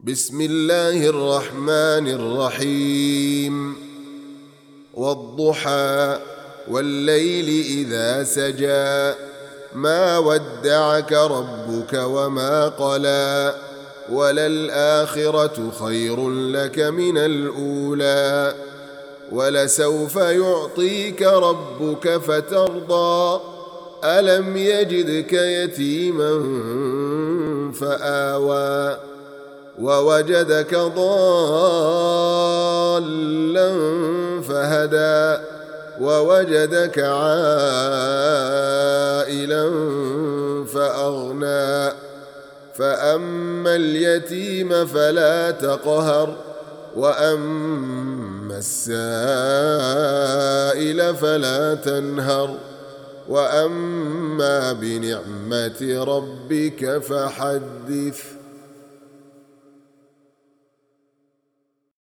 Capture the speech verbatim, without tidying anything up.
بسم الله الرحمن الرحيم والضحى والليل إذا سجى ما ودعك ربك وما قلى وللآخرة خير لك من الأولى ولسوف يعطيك ربك فترضى ألم يجدك يتيما فآوى ووجدك ضالا فهدى ووجدك عائلا فأغنى فأما اليتيم فلا تقهر وأما السائل فلا تنهر وأما بنعمة ربك فحدث.